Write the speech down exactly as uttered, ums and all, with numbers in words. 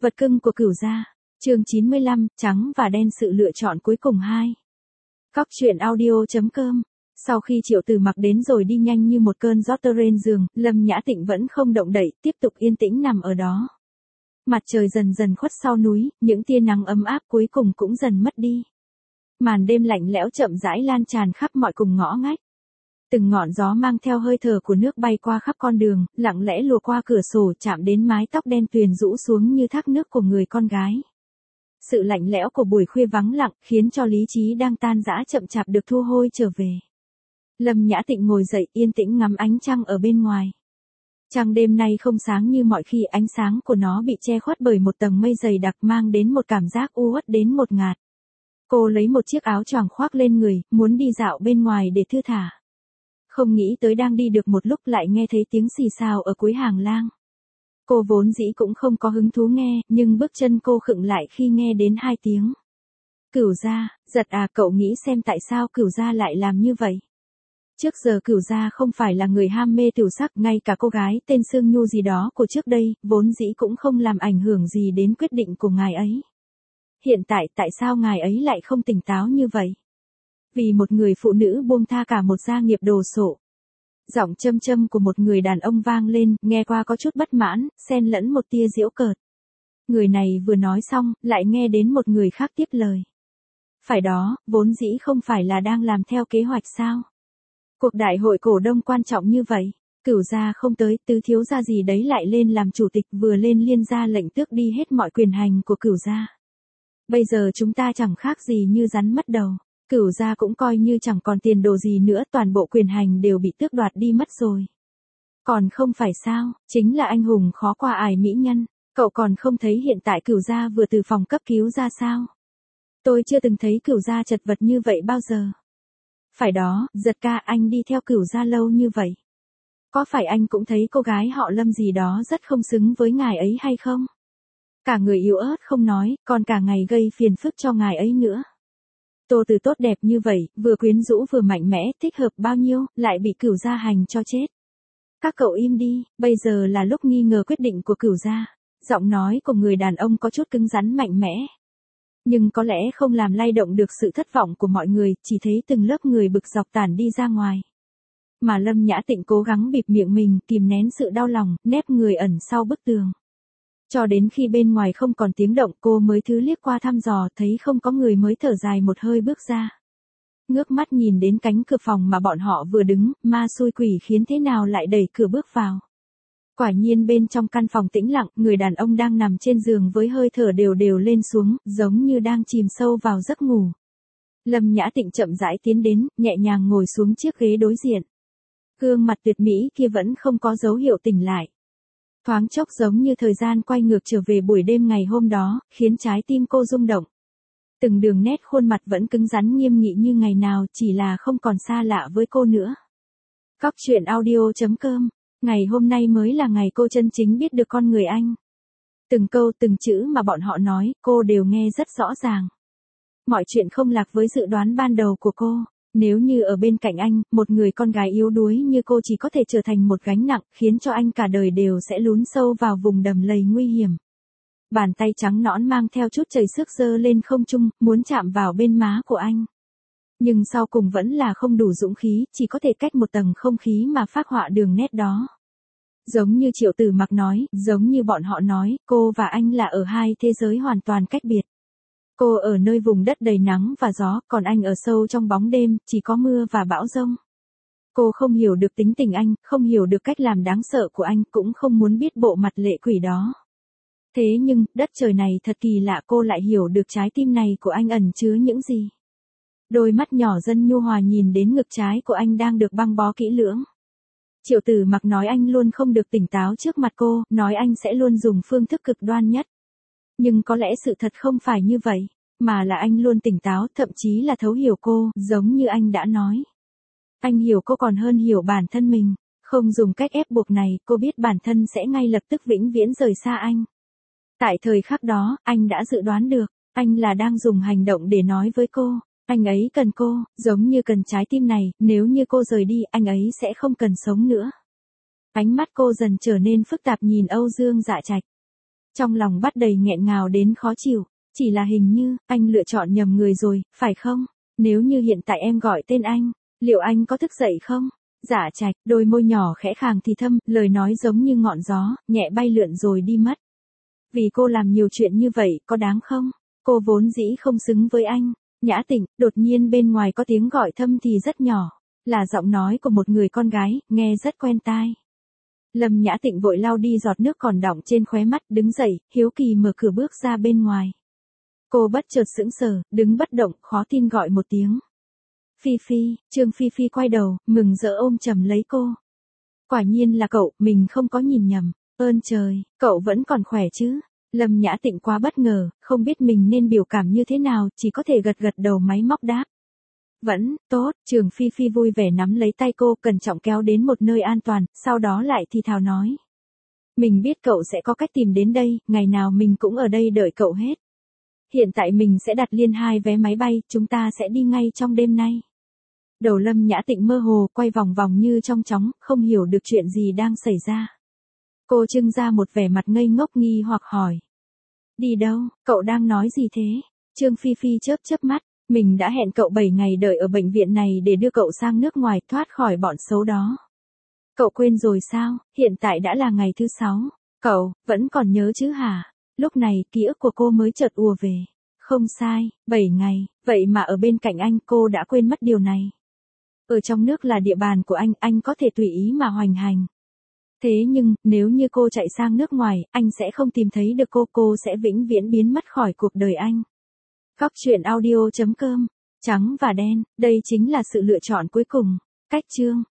Vật cưng của Cửu gia. Chương chín mươi lăm, trắng và đen sự lựa chọn cuối cùng hai. Cóc truyện audio.com. Sau khi Triệu Từ Mặc đến rồi đi nhanh như một cơn gió tơ lên giường, Lâm Nhã Tịnh vẫn không động đậy, tiếp tục yên tĩnh nằm ở đó. Mặt trời dần dần khuất sau núi, những tia nắng ấm áp cuối cùng cũng dần mất đi. Màn đêm lạnh lẽo chậm rãi lan tràn khắp mọi cùng ngõ ngách. Từng ngọn gió mang theo hơi thở của nước bay qua khắp con đường, lặng lẽ lùa qua cửa sổ chạm đến mái tóc đen tuyền rũ xuống như thác nước của người con gái. Sự lạnh lẽo của buổi khuya vắng lặng khiến cho lý trí đang tan rã chậm chạp được thu hồi trở về. Lâm Nhã Tịnh ngồi dậy yên tĩnh ngắm ánh trăng ở bên ngoài. Trăng đêm nay không sáng như mọi khi, ánh sáng của nó bị che khuất bởi một tầng mây dày đặc mang đến một cảm giác u uất đến ngột ngạt. Cô lấy một chiếc áo choàng khoác lên người, muốn đi dạo bên ngoài để thư thả. Không nghĩ tới đang đi được một lúc lại nghe thấy tiếng xì xào ở cuối hàng lang. Cô vốn dĩ cũng không có hứng thú nghe, nhưng bước chân cô khựng lại khi nghe đến hai tiếng. Cửu gia, Giật à, cậu nghĩ xem tại sao Cửu gia lại làm như vậy? Trước giờ Cửu gia không phải là người ham mê tiểu sắc, ngay cả cô gái tên Sương Nhu gì đó của trước đây, vốn dĩ cũng không làm ảnh hưởng gì đến quyết định của ngài ấy. Hiện tại tại sao ngài ấy lại không tỉnh táo như vậy? Vì một người phụ nữ buông tha cả một gia nghiệp đồ sộ. Giọng châm châm của một người đàn ông vang lên, nghe qua có chút bất mãn, xen lẫn một tia giễu cợt. Người này vừa nói xong, lại nghe đến một người khác tiếp lời. Phải đó, vốn dĩ không phải là đang làm theo kế hoạch sao? Cuộc đại hội cổ đông quan trọng như vậy, Cửu gia không tới, tứ thiếu gia gì đấy lại lên làm chủ tịch, vừa lên liên ra lệnh tước đi hết mọi quyền hành của Cửu gia. Bây giờ chúng ta chẳng khác gì như rắn mất đầu. Cửu gia cũng coi như chẳng còn tiền đồ gì nữa, toàn bộ quyền hành đều bị tước đoạt đi mất rồi. Còn không phải sao, chính là anh hùng khó qua ải mỹ nhân, cậu còn không thấy hiện tại Cửu gia vừa từ phòng cấp cứu ra sao? Tôi chưa từng thấy Cửu gia chật vật như vậy bao giờ. Phải đó, Giật ca, anh đi theo Cửu gia lâu như vậy. Có phải anh cũng thấy cô gái họ Lâm gì đó rất không xứng với ngài ấy hay không? Cả người yếu ớt không nói, còn cả ngày gây phiền phức cho ngài ấy nữa. Tô Từ tốt đẹp như vậy, vừa quyến rũ vừa mạnh mẽ, thích hợp bao nhiêu, lại bị Cửu gia hành cho chết. Các cậu im đi, bây giờ là lúc nghi ngờ quyết định của Cửu gia. Giọng nói của người đàn ông có chút cứng rắn mạnh mẽ. Nhưng có lẽ không làm lay động được sự thất vọng của mọi người, chỉ thấy từng lớp người bực dọc tản đi ra ngoài. Mà Lâm Nhã Tịnh cố gắng bịt miệng mình, kìm nén sự đau lòng, nép người ẩn sau bức tường. Cho đến khi bên ngoài không còn tiếng động, cô mới thứ liếc qua thăm dò, thấy không có người mới thở dài một hơi bước ra. Ngước mắt nhìn đến cánh cửa phòng mà bọn họ vừa đứng, ma xui quỷ khiến thế nào lại đẩy cửa bước vào. Quả nhiên bên trong căn phòng tĩnh lặng, người đàn ông đang nằm trên giường với hơi thở đều đều lên xuống, giống như đang chìm sâu vào giấc ngủ. Lâm Nhã Tịnh chậm rãi tiến đến, nhẹ nhàng ngồi xuống chiếc ghế đối diện. Gương mặt tuyệt mỹ kia vẫn không có dấu hiệu tỉnh lại. Thoáng chốc giống như thời gian quay ngược trở về buổi đêm ngày hôm đó, khiến trái tim cô rung động. Từng đường nét khuôn mặt vẫn cứng rắn nghiêm nghị như ngày nào, chỉ là không còn xa lạ với cô nữa. Cóc truyện audio.com. Ngày hôm nay mới là ngày cô chân chính biết được con người anh. Từng câu từng chữ mà bọn họ nói, cô đều nghe rất rõ ràng. Mọi chuyện không lạc với dự đoán ban đầu của cô. Nếu như ở bên cạnh anh, một người con gái yếu đuối như cô chỉ có thể trở thành một gánh nặng, khiến cho anh cả đời đều sẽ lún sâu vào vùng đầm lầy nguy hiểm. Bàn tay trắng nõn mang theo chút chảy xước giơ lên không trung, muốn chạm vào bên má của anh. Nhưng sau cùng vẫn là không đủ dũng khí, chỉ có thể cách một tầng không khí mà phác họa đường nét đó. Giống như Triệu Từ Mặc nói, giống như bọn họ nói, cô và anh là ở hai thế giới hoàn toàn cách biệt. Cô ở nơi vùng đất đầy nắng và gió, còn anh ở sâu trong bóng đêm, chỉ có mưa và bão giông. Cô không hiểu được tính tình anh, không hiểu được cách làm đáng sợ của anh, cũng không muốn biết bộ mặt lệ quỷ đó. Thế nhưng, đất trời này thật kỳ lạ, cô lại hiểu được trái tim này của anh ẩn chứa những gì. Đôi mắt nhỏ dân nhu hòa nhìn đến ngực trái của anh đang được băng bó kỹ lưỡng. Triệu Từ Mặc nói anh luôn không được tỉnh táo trước mặt cô, nói anh sẽ luôn dùng phương thức cực đoan nhất. Nhưng có lẽ sự thật không phải như vậy, mà là anh luôn tỉnh táo, thậm chí là thấu hiểu cô, giống như anh đã nói. Anh hiểu cô còn hơn hiểu bản thân mình, không dùng cách ép buộc này, cô biết bản thân sẽ ngay lập tức vĩnh viễn rời xa anh. Tại thời khắc đó, anh đã dự đoán được, anh là đang dùng hành động để nói với cô, anh ấy cần cô, giống như cần trái tim này, nếu như cô rời đi, anh ấy sẽ không cần sống nữa. Ánh mắt cô dần trở nên phức tạp nhìn Âu Dương Dạ Trạch. Trong lòng bắt đầy nghẹn ngào đến khó chịu. Chỉ là hình như, anh lựa chọn nhầm người rồi, phải không? Nếu như hiện tại em gọi tên anh, liệu anh có thức dậy không? Dạ Trạch, đôi môi nhỏ khẽ khàng thì thâm, lời nói giống như ngọn gió, nhẹ bay lượn rồi đi mất. Vì cô làm nhiều chuyện như vậy, có đáng không? Cô vốn dĩ không xứng với anh. Nhã Tịnh, đột nhiên bên ngoài có tiếng gọi thâm thì rất nhỏ. Là giọng nói của một người con gái, nghe rất quen tai. Lâm Nhã Tịnh vội lau đi giọt nước còn đọng trên khóe mắt, đứng dậy, hiếu kỳ mở cửa bước ra bên ngoài. Cô bất chợt sững sờ, đứng bất động, khó tin gọi một tiếng. Phi Phi, Trương Phi Phi quay đầu, mừng rỡ ôm chầm lấy cô. Quả nhiên là cậu, mình không có nhìn nhầm. Ơn trời, cậu vẫn còn khỏe chứ? Lâm Nhã Tịnh quá bất ngờ, không biết mình nên biểu cảm như thế nào, chỉ có thể gật gật đầu máy móc đáp. Vẫn, tốt, Trường Phi Phi vui vẻ nắm lấy tay cô, cẩn trọng kéo đến một nơi an toàn, sau đó lại thì thào nói. Mình biết cậu sẽ có cách tìm đến đây, ngày nào mình cũng ở đây đợi cậu hết. Hiện tại mình sẽ đặt liền hai vé máy bay, chúng ta sẽ đi ngay trong đêm nay. Đầu Lâm Nhã Tịnh mơ hồ, quay vòng vòng như trong chóng, không hiểu được chuyện gì đang xảy ra. Cô trưng ra một vẻ mặt ngây ngốc nghi hoặc hỏi. Đi đâu, cậu đang nói gì thế? Trương Phi Phi chớp chớp mắt, mình đã hẹn cậu bảy ngày đợi ở bệnh viện này để đưa cậu sang nước ngoài thoát khỏi bọn xấu đó. Cậu quên rồi sao, hiện tại đã là ngày thứ sáu, cậu, vẫn còn nhớ chứ hả? Lúc này, ký ức của cô mới chợt ùa về. Không sai, bảy ngày, vậy mà ở bên cạnh anh cô đã quên mất điều này. Ở trong nước là địa bàn của anh, anh có thể tùy ý mà hoành hành. Thế nhưng, nếu như cô chạy sang nước ngoài, anh sẽ không tìm thấy được cô, cô sẽ vĩnh viễn biến mất khỏi cuộc đời anh. Góc truyện audio chấm com, trắng và đen, đây chính là sự lựa chọn cuối cùng. Cách chương